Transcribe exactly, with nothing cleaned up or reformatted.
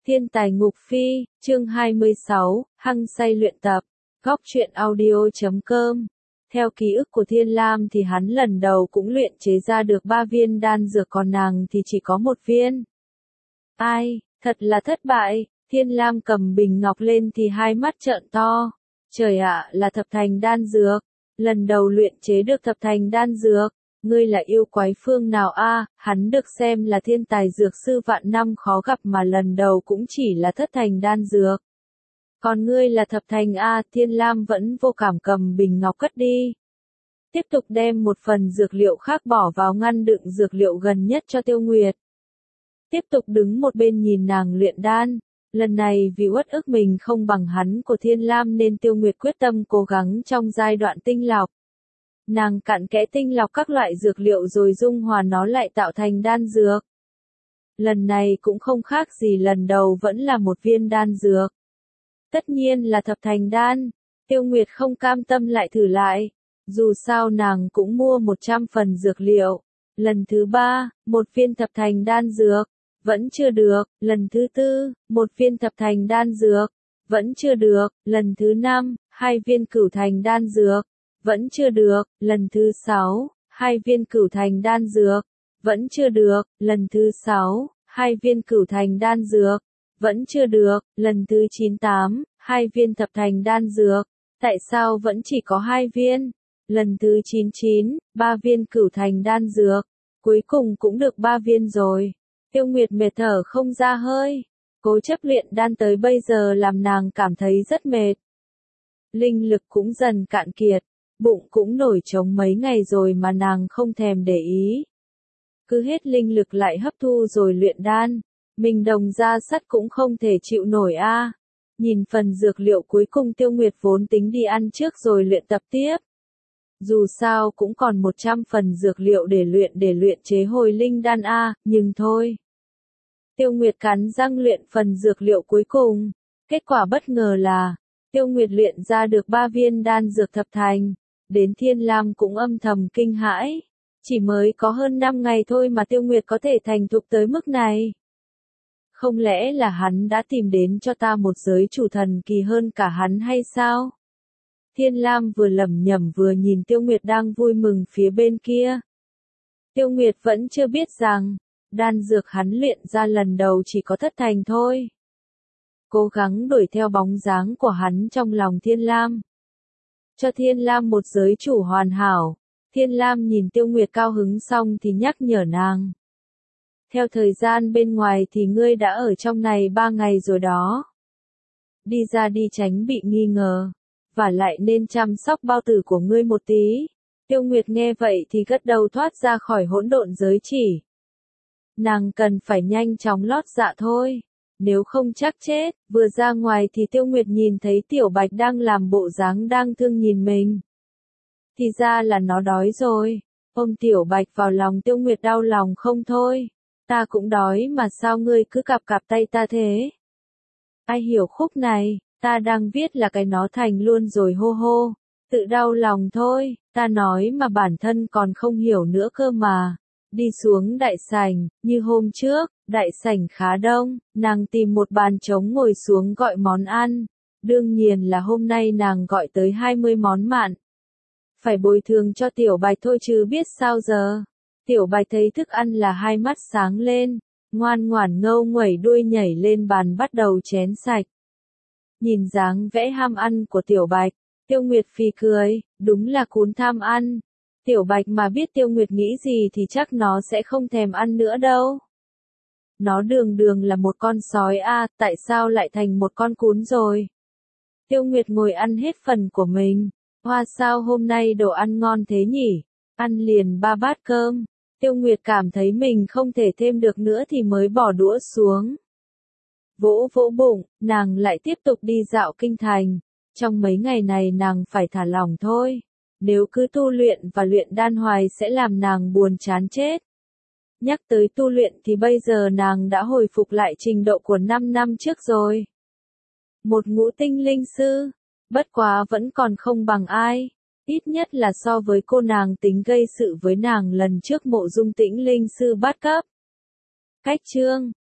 Thiên tài ngục phi, chương hai mươi sáu, hăng say luyện tập, góc truyện audio chấm com. Theo ký ức của Thiên Lam thì hắn lần đầu cũng luyện chế ra được ba viên đan dược, còn nàng thì chỉ có một viên. Ai, thật là thất bại. Thiên Lam cầm bình ngọc lên thì hai mắt trợn to. Trời ạ, là thập thành đan dược. Lần đầu luyện chế được thập thành đan dược. Ngươi là yêu quái phương nào a? Hắn được xem là thiên tài dược sư vạn năm khó gặp mà lần đầu cũng chỉ là thất thành đan dược. Còn ngươi là thập thành a? Thiên Lam vẫn vô cảm cầm bình ngọc cất đi. Tiếp tục đem một phần dược liệu khác bỏ vào ngăn đựng dược liệu gần nhất cho Tiêu Nguyệt. Tiếp tục đứng một bên nhìn nàng luyện đan. Lần này vì uất ức mình không bằng hắn của Thiên Lam nên Tiêu Nguyệt quyết tâm cố gắng trong giai đoạn tinh lọc. Nàng cặn kẽ tinh lọc các loại dược liệu rồi dung hòa nó lại tạo thành đan dược. Lần này cũng không khác gì lần đầu, vẫn là một viên đan dược. Tất nhiên là thập thành đan. Tiêu Nguyệt không cam tâm lại thử lại. Dù sao nàng cũng mua một trăm phần dược liệu. Lần thứ ba, một viên thập thành đan dược. Vẫn chưa được. Lần thứ tư, một viên thập thành đan dược. Vẫn chưa được. Lần thứ năm, hai viên cửu thành đan dược. Vẫn chưa được. Lần thứ sáu, hai viên cửu thành đan dược. Vẫn chưa được. Lần thứ sáu, hai viên cửu thành đan dược. Vẫn chưa được. Lần thứ chín tám, hai viên thập thành đan dược. Tại sao vẫn chỉ có hai viên? Lần thứ chín chín, ba viên cửu thành đan dược. Cuối cùng cũng được ba viên rồi. Tiêu Nguyệt mệt thở không ra hơi. Cố chấp luyện đan tới bây giờ làm nàng cảm thấy rất mệt. Linh lực cũng dần cạn kiệt. Bụng cũng nổi trống mấy ngày rồi mà nàng không thèm để ý. Cứ hết linh lực lại hấp thu rồi luyện đan. Mình đồng ra sắt cũng không thể chịu nổi a. À. Nhìn phần dược liệu cuối cùng Tiêu Nguyệt vốn tính đi ăn trước rồi luyện tập tiếp. Dù sao cũng còn một trăm phần dược liệu để luyện để luyện chế hồi linh đan a, à, nhưng thôi. Tiêu Nguyệt cắn răng luyện phần dược liệu cuối cùng. Kết quả bất ngờ là, Tiêu Nguyệt luyện ra được ba viên đan dược thập thành. Đến Thiên Lam cũng âm thầm kinh hãi. Chỉ mới có hơn năm ngày thôi mà Tiêu Nguyệt có thể thành thục tới mức này. Không lẽ là hắn đã tìm đến cho ta một giới chủ thần kỳ hơn cả hắn hay sao? Thiên Lam vừa lẩm nhẩm vừa nhìn Tiêu Nguyệt đang vui mừng phía bên kia. Tiêu Nguyệt vẫn chưa biết rằng, đan dược hắn luyện ra lần đầu chỉ có thất thành thôi. Cố gắng đuổi theo bóng dáng của hắn trong lòng Thiên Lam. Cho Thiên Lam một giới chủ hoàn hảo. Thiên Lam nhìn Tiêu Nguyệt cao hứng xong thì nhắc nhở nàng. Theo thời gian bên ngoài thì ngươi đã ở trong này ba ngày rồi đó. Đi ra đi tránh bị nghi ngờ. Và lại nên chăm sóc bao tử của ngươi một tí. Tiêu Nguyệt nghe vậy thì gật đầu thoát ra khỏi hỗn độn giới chỉ. Nàng cần phải nhanh chóng lót dạ thôi. Nếu không chắc chết. Vừa ra ngoài thì Tiêu Nguyệt nhìn thấy Tiểu Bạch đang làm bộ dáng đang thương nhìn mình. Thì ra là nó đói rồi. Ôm Tiểu Bạch vào lòng Tiêu Nguyệt đau lòng không thôi. Ta cũng đói mà sao ngươi cứ cặp cặp tay ta thế? Ai hiểu khúc này, ta đang viết là cái nó thành luôn rồi hô hô. Tự đau lòng thôi, ta nói mà bản thân còn không hiểu nữa cơ mà. Đi xuống đại sảnh, như hôm trước, đại sảnh khá đông, nàng tìm một bàn trống ngồi xuống gọi món ăn. Đương nhiên là hôm nay nàng gọi tới hai mươi món mặn. Phải bồi thường cho Tiểu Bạch thôi chứ biết sao giờ. Tiểu Bạch thấy thức ăn là hai mắt sáng lên, ngoan ngoãn ngâu nguẩy đuôi nhảy lên bàn bắt đầu chén sạch. Nhìn dáng vẽ ham ăn của Tiểu Bạch, Tiêu Nguyệt phì cười, đúng là cún tham ăn. Tiểu Bạch mà biết Tiêu Nguyệt nghĩ gì thì chắc nó sẽ không thèm ăn nữa đâu. Nó đường đường là một con sói a, à, tại sao lại thành một con cún rồi? Tiêu Nguyệt ngồi ăn hết phần của mình. Hoa sao hôm nay đồ ăn ngon thế nhỉ? Ăn liền ba bát cơm. Tiêu Nguyệt cảm thấy mình không thể thêm được nữa thì mới bỏ đũa xuống. Vỗ vỗ bụng, nàng lại tiếp tục đi dạo kinh thành. Trong mấy ngày này nàng phải thả lỏng thôi. Nếu cứ tu luyện và luyện đan hoài sẽ làm nàng buồn chán chết. Nhắc tới tu luyện thì bây giờ nàng đã hồi phục lại trình độ của năm năm trước rồi. Một ngũ tinh linh sư, bất quá vẫn còn không bằng ai. Ít nhất là so với cô nàng tính gây sự với nàng lần trước Mộ Dung Tĩnh linh sư bát cấp. Cách chương